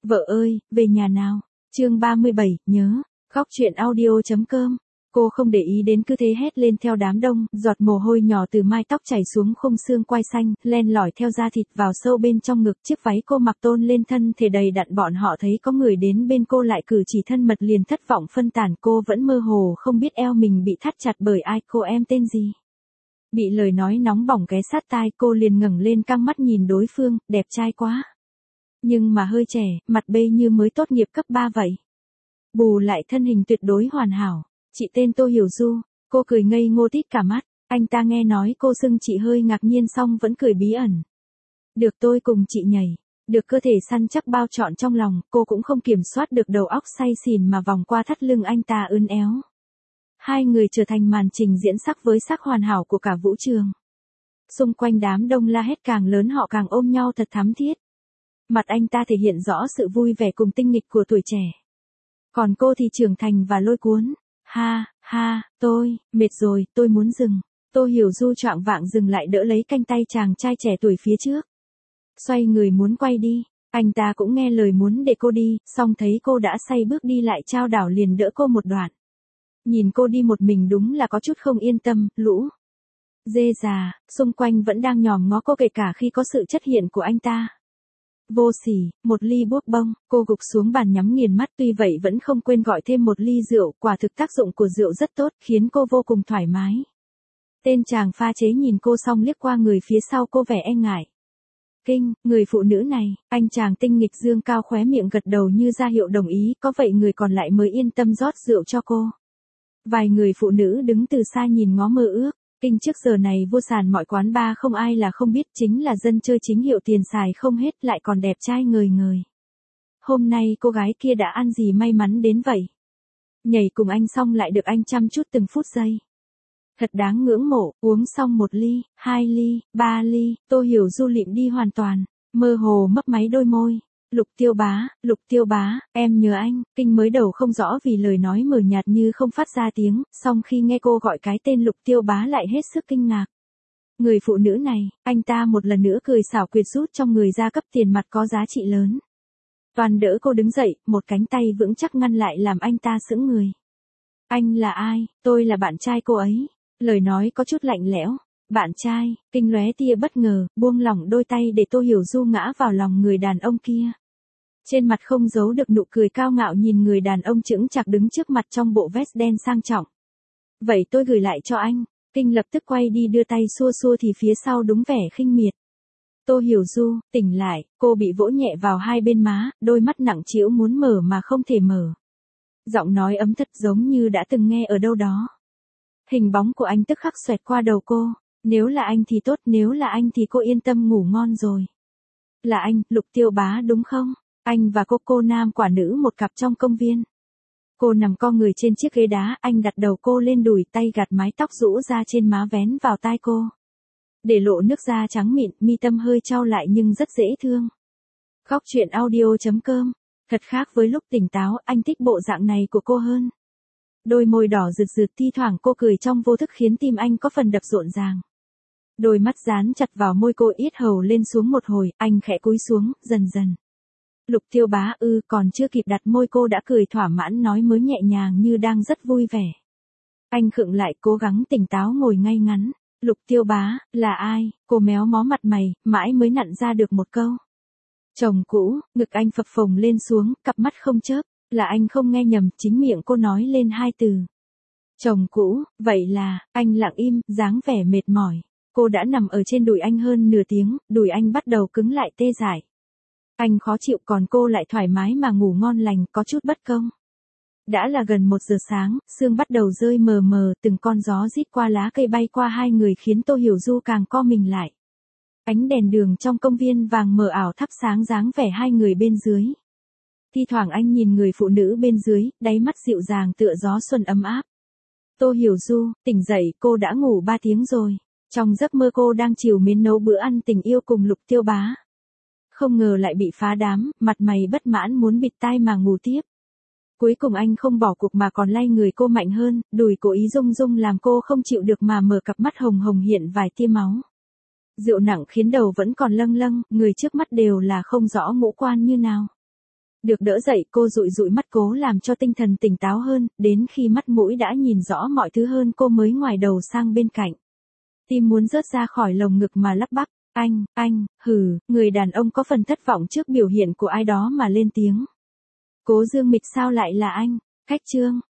Vợ ơi, về nhà nào. Chương 37, nhớ. Góc truyện audio.com. Cô không để ý đến cứ thế hét lên theo đám đông, giọt mồ hôi nhỏ từ mai tóc chảy xuống khung xương quai xanh, len lỏi theo da thịt vào sâu bên trong ngực. Chiếc váy cô mặc tôn lên thân thể đầy đặn, bọn họ thấy có người đến bên cô lại cử chỉ thân mật liền thất vọng phân tán. Cô vẫn mơ hồ không biết eo mình bị thắt chặt bởi ai. Cô em tên gì? Bị lời nói nóng bỏng ghé sát tai, cô liền ngẩng lên căng mắt nhìn đối phương. Đẹp trai quá. Nhưng mà hơi trẻ, mặt bê như mới tốt nghiệp cấp 3 vậy. Bù lại thân hình tuyệt đối hoàn hảo. Chị tên Tô Hiểu Du. Cô cười ngây ngô tít cả mắt. Anh ta nghe nói cô xưng chị hơi ngạc nhiên xong vẫn cười bí ẩn. Được tôi cùng chị nhảy. Được cơ thể săn chắc bao trọn trong lòng, cô cũng không kiểm soát được đầu óc say xỉn mà vòng qua thắt lưng anh ta ươn éo. Hai người trở thành màn trình diễn sắc với sắc hoàn hảo của cả vũ trường. Xung quanh đám đông la hét càng lớn, họ càng ôm nhau thật thắm thiết. Mặt anh ta thể hiện rõ sự vui vẻ cùng tinh nghịch của tuổi trẻ. Còn cô thì trưởng thành và lôi cuốn. Ha, tôi, mệt rồi, tôi muốn dừng. Tô Hiểu Du choạng vạng dừng lại đỡ lấy cánh tay chàng trai trẻ tuổi phía trước. Xoay người muốn quay đi, anh ta cũng nghe lời muốn để cô đi, song thấy cô đã say bước đi lại trao đảo liền đỡ cô một đoạn. Nhìn cô đi một mình đúng là có chút không yên tâm, lũ dê già, xung quanh vẫn đang nhòm ngó cô kể cả khi có sự xuất hiện của anh ta. Vô sỉ, một ly bốc bông, cô gục xuống bàn nhắm nghiền mắt, tuy vậy vẫn không quên gọi thêm một ly rượu, quả thực tác dụng của rượu rất tốt, khiến cô vô cùng thoải mái. Tên chàng pha chế nhìn cô xong liếc qua người phía sau cô vẻ e ngại. Kinh, người phụ nữ này, anh chàng tinh nghịch dương cao khóe miệng gật đầu như ra hiệu đồng ý, có vậy người còn lại mới yên tâm rót rượu cho cô. Vài người phụ nữ đứng từ xa nhìn ngó mơ ước. Kinh trước giờ này vô sàn mọi quán bar không ai là không biết, chính là dân chơi chính hiệu, tiền xài không hết lại còn đẹp trai ngời ngời. Hôm nay cô gái kia đã ăn gì may mắn đến vậy. Nhảy cùng anh xong lại được anh chăm chút từng phút giây. Thật đáng ngưỡng mộ. Uống xong 1 ly, 2 ly, 3 ly, Tô Hiểu Du lịm đi hoàn toàn, mơ hồ mấp máy đôi môi. Lục tiêu bá, em nhớ anh. Kinh mới đầu không rõ vì lời nói mờ nhạt như không phát ra tiếng, song khi nghe cô gọi cái tên Lục Tiêu bá lại hết sức kinh ngạc. Người phụ nữ này, anh ta một lần nữa cười xảo quyệt rút trong người ra cấp tiền mặt có giá trị lớn. Toàn đỡ cô đứng dậy, một cánh tay vững chắc ngăn lại làm anh ta sững người. Anh là ai? Tôi là bạn trai cô ấy. Lời nói có chút lạnh lẽo. Bạn trai. Kinh lóe tia bất ngờ, buông lỏng đôi tay để Tô Hiểu Du ngã vào lòng người đàn ông kia. Trên mặt không giấu được nụ cười cao ngạo nhìn người đàn ông chững chạc đứng trước mặt trong bộ vest đen sang trọng. Vậy tôi gửi lại cho anh. Kinh lập tức quay đi đưa tay xua xua thì phía sau đúng vẻ khinh miệt. Tô Hiểu Du, tỉnh lại, cô bị vỗ nhẹ vào hai bên má, đôi mắt nặng trĩu muốn mở mà không thể mở. Giọng nói ấm thật giống như đã từng nghe ở đâu đó. Hình bóng của anh tức khắc xoẹt qua đầu cô. Nếu là anh thì tốt, nếu là anh thì cô yên tâm ngủ ngon rồi. Là anh, Lục Tiêu bá đúng không? Anh và cô nam quả nữ một cặp trong công viên. Cô nằm co người trên chiếc ghế đá, anh đặt đầu cô lên đùi, tay gạt mái tóc rũ ra trên má vén vào tai cô. Để lộ nước da trắng mịn, mi tâm hơi chau lại nhưng rất dễ thương. Góc truyện audio.com. Thật khác với lúc tỉnh táo, anh thích bộ dạng này của cô hơn. Đôi môi đỏ rực rực, thi thoảng cô cười trong vô thức khiến tim anh có phần đập rộn ràng. Đôi mắt dán chặt vào môi cô, yết hầu lên xuống một hồi, anh khẽ cúi xuống, dần dần. Lục Tiêu bá còn chưa kịp đặt môi cô đã cười thỏa mãn nói mới nhẹ nhàng như đang rất vui vẻ. Anh khựng lại cố gắng tỉnh táo ngồi ngay ngắn. Lục Tiêu bá, là ai? Cô méo mó mặt mày, mãi mới nặn ra được một câu. Chồng cũ, ngực anh phập phồng lên xuống, cặp mắt không chớp. Là anh không nghe nhầm, chính miệng cô nói lên 2 từ. Chồng cũ, vậy là, anh lặng im, dáng vẻ mệt mỏi. Cô đã nằm ở trên đùi anh hơn nửa tiếng, đùi anh bắt đầu cứng lại tê dại. Anh khó chịu còn cô lại thoải mái mà ngủ ngon lành, có chút bất công. Đã là gần 1 giờ sáng, sương bắt đầu rơi mờ mờ, từng con gió rít qua lá cây bay qua hai người khiến Tô Hiểu Du càng co mình lại. Ánh đèn đường trong công viên vàng mờ ảo thắp sáng dáng vẻ hai người bên dưới. Thi thoảng anh nhìn người phụ nữ bên dưới, đáy mắt dịu dàng tựa gió xuân ấm áp. Tô Hiểu Du, tỉnh dậy, cô đã ngủ 3 tiếng rồi. Trong giấc mơ cô đang trìu mến nấu bữa ăn tình yêu cùng Lục Tiêu bá. Không ngờ lại bị phá đám, mặt mày bất mãn muốn bịt tai mà ngủ tiếp. Cuối cùng anh không bỏ cuộc mà còn lay người cô mạnh hơn, đùi cố ý rung rung làm cô không chịu được mà mở cặp mắt hồng hồng hiện vài tia máu. Rượu nặng khiến đầu vẫn còn lâng lâng, người trước mắt đều là không rõ ngũ quan như nào. Được đỡ dậy cô dụi dụi mắt cố làm cho tinh thần tỉnh táo hơn, đến khi mắt mũi đã nhìn rõ mọi thứ hơn cô mới ngoái đầu sang bên cạnh. Tim muốn rớt ra khỏi lồng ngực mà lắp bắp, anh, người đàn ông có phần thất vọng trước biểu hiện của ai đó mà lên tiếng. Cố Dương Mịch sao lại là anh, Khách Trương,